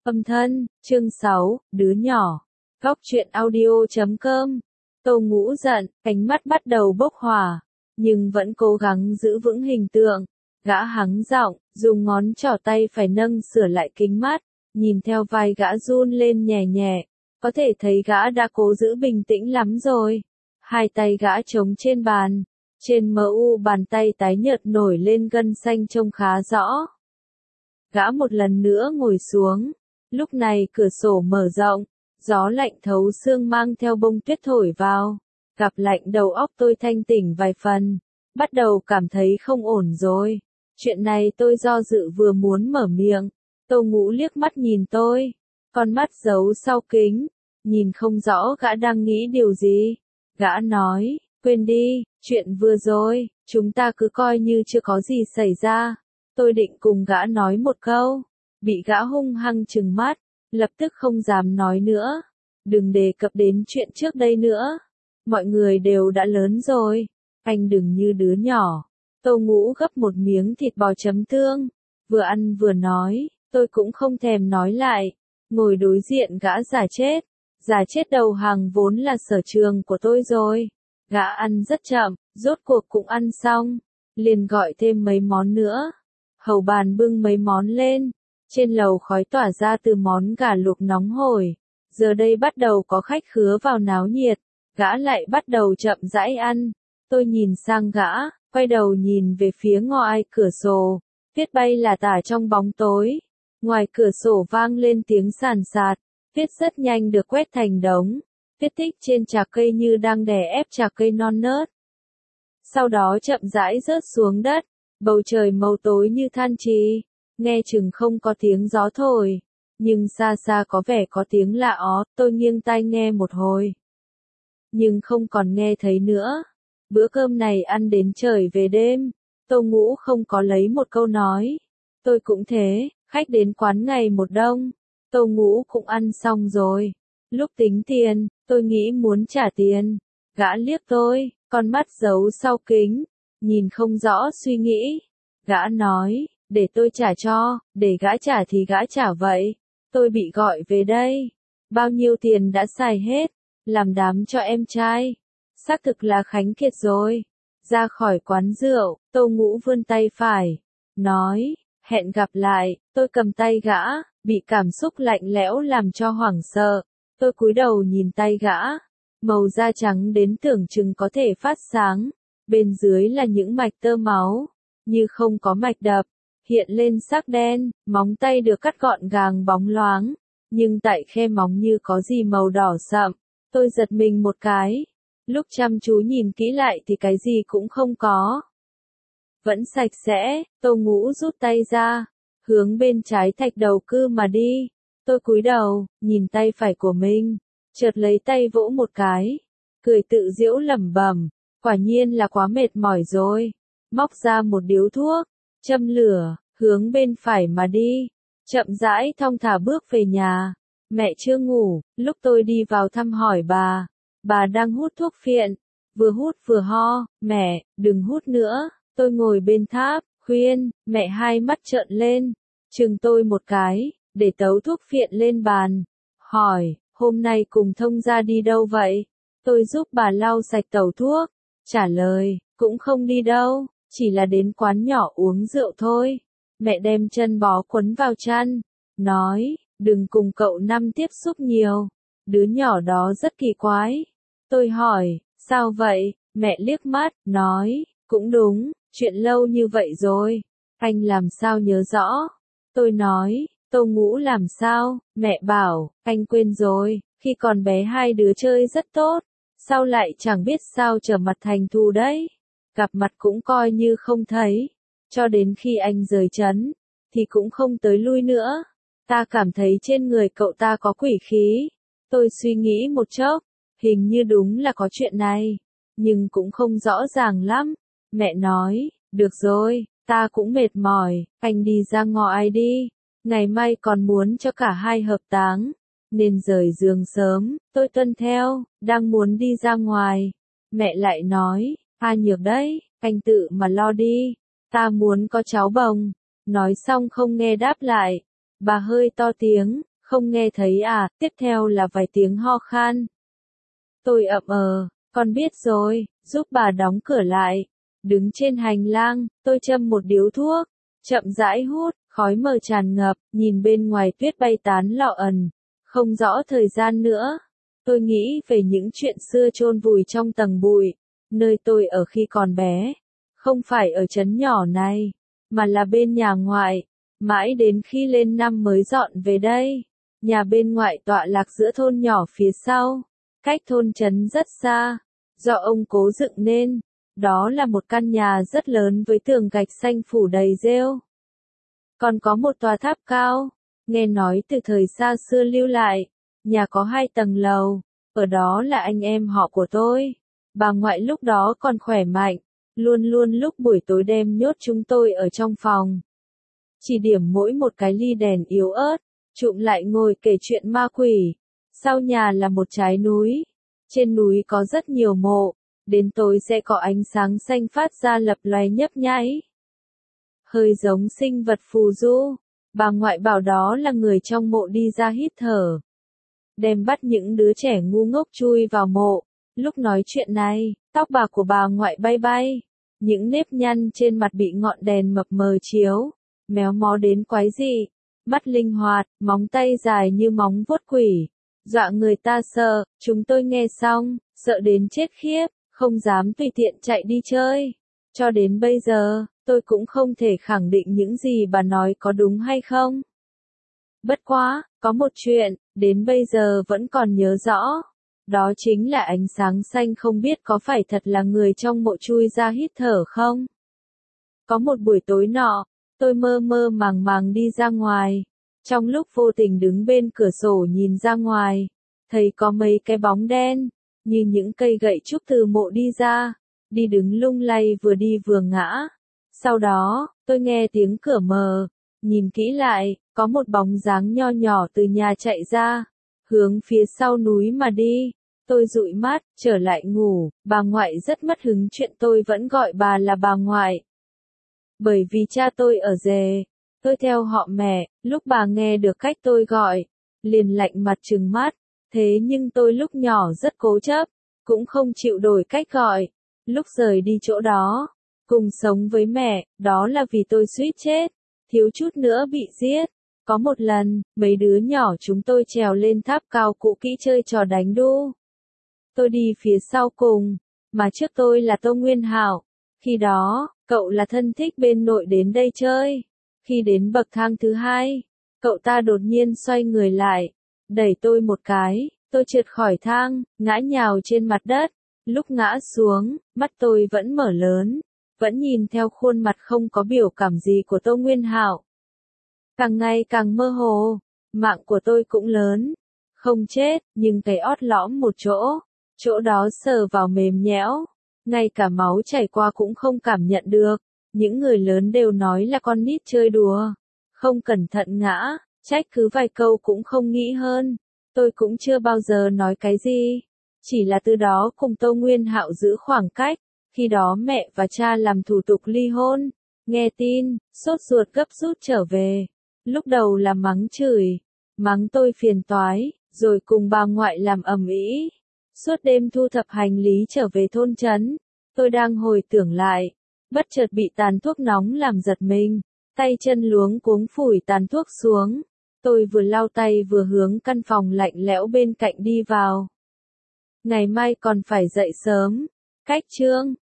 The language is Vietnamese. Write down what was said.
Âm thân, chương 6, đứa nhỏ. Góc truyện audio.com. Tô Ngũ giận, ánh mắt bắt đầu bốc hỏa, nhưng vẫn cố gắng giữ vững hình tượng. Gã hắng giọng, dùng ngón trỏ tay phải nâng sửa lại kính mắt, nhìn theo vai gã run lên nhẹ nhẹ. Có thể thấy gã đã cố giữ bình tĩnh lắm rồi. Hai tay gã trống trên bàn. Trên mu bàn tay tái nhợt nổi lên gân xanh trông khá rõ. Gã một lần nữa ngồi xuống. Lúc này cửa sổ mở rộng, gió lạnh thấu xương mang theo bông tuyết thổi vào. Gặp lạnh đầu óc tôi thanh tỉnh vài phần, bắt đầu cảm thấy không ổn rồi. Chuyện này tôi do dự vừa muốn mở miệng. Tô Ngũ liếc mắt nhìn tôi, con mắt giấu sau kính, nhìn không rõ gã đang nghĩ điều gì. Gã nói, quên đi, chuyện vừa rồi, chúng ta cứ coi như chưa có gì xảy ra. Tôi định cùng gã nói một câu, bị gã hung hăng trừng mắt, lập tức không dám nói nữa. Đừng đề cập đến chuyện trước đây nữa. Mọi người đều đã lớn rồi, anh đừng như đứa nhỏ. Tô Ngũ gấp một miếng thịt bò chấm tương, vừa ăn vừa nói, tôi cũng không thèm nói lại. Ngồi đối diện gã giả chết đầu hàng vốn là sở trường của tôi rồi. Gã ăn rất chậm, rốt cuộc cũng ăn xong, liền gọi thêm mấy món nữa. Hầu bàn bưng mấy món lên, trên lầu khói tỏa ra từ món gà luộc nóng hổi. Giờ đây bắt đầu có khách khứa vào náo nhiệt, gã lại bắt đầu chậm rãi ăn. Tôi nhìn sang gã, quay đầu nhìn về phía ngoài cửa sổ, tuyết bay là tả trong bóng tối. Ngoài cửa sổ vang lên tiếng sàn sạt, tuyết rất nhanh được quét thành đống. Tuyết tích trên trà cây như đang đè ép trà cây non nớt. Sau đó chậm rãi rớt xuống đất, bầu trời màu tối như than trì, nghe chừng không có tiếng gió thổi, nhưng xa xa có vẻ có tiếng lạ ó. Tôi nghiêng tai nghe một hồi, nhưng không còn nghe thấy nữa. Bữa cơm này ăn đến trời về đêm, Tô Ngũ không có lấy một câu nói. Tôi cũng thế, khách đến quán ngày một đông, Tô Ngũ cũng ăn xong rồi. Lúc tính tiền, tôi nghĩ muốn trả tiền. Gã liếc tôi, con mắt giấu sau kính, nhìn không rõ suy nghĩ. Gã nói, để tôi trả cho, để gã trả thì gã trả vậy. Tôi bị gọi về đây. Bao nhiêu tiền đã xài hết, làm đám cho em trai. Xác thực là khánh kiệt rồi. Ra khỏi quán rượu, Tô Ngũ vươn tay phải, nói, hẹn gặp lại. Tôi cầm tay gã, bị cảm xúc lạnh lẽo làm cho hoảng sợ. Tôi cúi đầu nhìn tay gã, màu da trắng đến tưởng chừng có thể phát sáng, bên dưới là những mạch tơ máu, như không có mạch đập, hiện lên sắc đen, móng tay được cắt gọn gàng bóng loáng, nhưng tại khe móng như có gì màu đỏ sậm. Tôi giật mình một cái, lúc chăm chú nhìn kỹ lại thì cái gì cũng không có. Vẫn sạch sẽ. Tô Ngũ rút tay ra, hướng bên trái thạch đầu cư mà đi. Tôi cúi đầu, nhìn tay phải của mình, chợt lấy tay vỗ một cái, cười tự giễu lẩm bẩm, quả nhiên là quá mệt mỏi rồi. Móc ra một điếu thuốc, châm lửa, hướng bên phải mà đi, chậm rãi thong thả bước về nhà. Mẹ chưa ngủ. Lúc tôi đi vào thăm hỏi bà đang hút thuốc phiện, vừa hút vừa ho, mẹ, đừng hút nữa. Tôi ngồi bên tháp, khuyên, mẹ hai mắt trợn lên, chừng tôi một cái, để tấu thuốc phiện lên bàn, hỏi, hôm nay cùng thông gia đi đâu vậy? Tôi giúp bà lau sạch tẩu thuốc, trả lời, cũng không đi đâu, chỉ là đến quán nhỏ uống rượu thôi. Mẹ đem chân bó quấn vào chăn, nói, đừng cùng cậu Năm tiếp xúc nhiều, đứa nhỏ đó rất kỳ quái. Tôi hỏi, sao vậy? Mẹ liếc mắt, nói, cũng đúng, chuyện lâu như vậy rồi, anh làm sao nhớ rõ? Tôi nói, Tô Ngũ làm sao? Mẹ bảo, anh quên rồi, khi còn bé hai đứa chơi rất tốt, sau lại chẳng biết sao trở mặt thành thù đấy. Gặp mặt cũng coi như không thấy, cho đến khi anh rời trấn, thì cũng không tới lui nữa. Ta cảm thấy trên người cậu ta có quỷ khí. Tôi suy nghĩ một chốc, hình như đúng là có chuyện này, nhưng cũng không rõ ràng lắm. Mẹ nói, được rồi, ta cũng mệt mỏi, anh đi ra ngoài đi. Ngày mai còn muốn cho cả hai hợp táng, nên rời giường sớm. Tôi tuân theo, đang muốn đi ra ngoài. Mẹ lại nói, Nhược đấy, anh tự mà lo đi. Ta muốn có cháu bồng. Nói xong không nghe đáp lại. Bà hơi to tiếng, Không nghe thấy à, tiếp theo là vài tiếng ho khan. Tôi ậm con biết rồi, giúp bà đóng cửa lại. Đứng trên hành lang, tôi châm một điếu thuốc, chậm rãi hút, khói mờ tràn ngập, nhìn bên ngoài tuyết bay tán lọ ẩn, không rõ thời gian nữa. Tôi nghĩ về những chuyện xưa chôn vùi trong tầng bụi, nơi tôi ở khi còn bé. Không phải ở trấn nhỏ này, mà là bên nhà ngoại. Mãi đến khi lên năm mới dọn về đây. Nhà bên ngoại tọa lạc giữa thôn nhỏ phía sau, cách thôn trấn rất xa, do ông cố dựng nên. Đó là một căn nhà rất lớn với tường gạch xanh phủ đầy rêu. Còn có một tòa tháp cao, nghe nói từ thời xa xưa lưu lại. Nhà có 2 tầng lầu, ở đó là anh em họ của tôi. Bà ngoại lúc đó còn khỏe mạnh, luôn luôn lúc buổi tối đem nhốt chúng tôi ở trong phòng. Chỉ điểm mỗi một cái ly đèn yếu ớt, trụm lại ngồi kể chuyện ma quỷ. Sau nhà là một trái núi, trên núi có rất nhiều mộ, đến tối sẽ có ánh sáng xanh phát ra lập loè nhấp nháy. Hơi giống sinh vật phù du, bà ngoại bảo đó là người trong mộ đi ra hít thở. Đem bắt những đứa trẻ ngu ngốc chui vào mộ. Lúc nói chuyện này, tóc bạc của bà ngoại bay bay, những nếp nhăn trên mặt bị ngọn đèn mập mờ chiếu, méo mó đến quái dị, mắt linh hoạt, móng tay dài như móng vuốt quỷ, dọa người ta sợ. Chúng tôi nghe xong, sợ đến chết khiếp, không dám tùy tiện chạy đi chơi. Cho đến bây giờ, tôi cũng không thể khẳng định những gì bà nói có đúng hay không. Bất quá, có một chuyện, đến bây giờ vẫn còn nhớ rõ. Đó chính là ánh sáng xanh không biết có phải thật là người trong mộ chui ra hít thở không? Có một buổi tối nọ, tôi mơ mơ màng màng đi ra ngoài. Trong lúc vô tình đứng bên cửa sổ nhìn ra ngoài, thấy có mấy cái bóng đen, như những cây gậy trúc từ mộ đi ra, đi đứng lung lay vừa đi vừa ngã. Sau đó, tôi nghe tiếng cửa mở, nhìn kỹ lại, có một bóng dáng nho nhỏ từ nhà chạy ra, hướng phía sau núi mà đi. Tôi dụi mắt, trở lại ngủ. Bà ngoại rất mất hứng chuyện tôi vẫn gọi bà là bà ngoại. Bởi vì cha tôi ở rể, tôi theo họ mẹ. Lúc bà nghe được cách tôi gọi, liền lạnh mặt trừng mắt. Thế nhưng tôi lúc nhỏ rất cố chấp, cũng không chịu đổi cách gọi. Lúc rời đi chỗ đó, cùng sống với mẹ, đó là vì tôi suýt chết, thiếu chút nữa bị giết. Có một lần, mấy đứa nhỏ chúng tôi trèo lên tháp cao cũ kỹ chơi trò đánh đu. Tôi đi phía sau cùng, mà trước tôi là Tô Nguyên Hạo. Khi đó, cậu là thân thích bên nội đến đây chơi. Khi đến bậc thang thứ 2, cậu ta đột nhiên xoay người lại, đẩy tôi một cái, tôi trượt khỏi thang, ngã nhào trên mặt đất. Lúc ngã xuống, mắt tôi vẫn mở lớn, vẫn nhìn theo khuôn mặt không có biểu cảm gì của Tô Nguyên Hạo. Càng ngày càng mơ hồ, mạng của tôi cũng lớn, không chết, nhưng cái ót lõm một chỗ đó sờ vào mềm nhẽo, ngay cả máu chảy qua cũng không cảm nhận được. Những người lớn đều nói là con nít chơi đùa, không cẩn thận ngã, trách cứ vài câu cũng không nghĩ hơn. Tôi cũng chưa bao giờ nói cái gì, chỉ là từ đó cùng Tô Nguyên Hạo giữ khoảng cách. Khi đó mẹ và cha làm thủ tục ly hôn, nghe tin, sốt ruột gấp rút trở về. Lúc đầu là mắng chửi, mắng tôi phiền toái, rồi cùng bà ngoại làm ầm ĩ. Suốt đêm thu thập hành lý trở về thôn trấn, tôi đang hồi tưởng lại, bất chợt bị tàn thuốc nóng làm giật mình, tay chân luống cuống phủi tàn thuốc xuống. Tôi vừa lau tay vừa hướng căn phòng lạnh lẽo bên cạnh đi vào. Ngày mai còn phải dậy sớm. Cách chương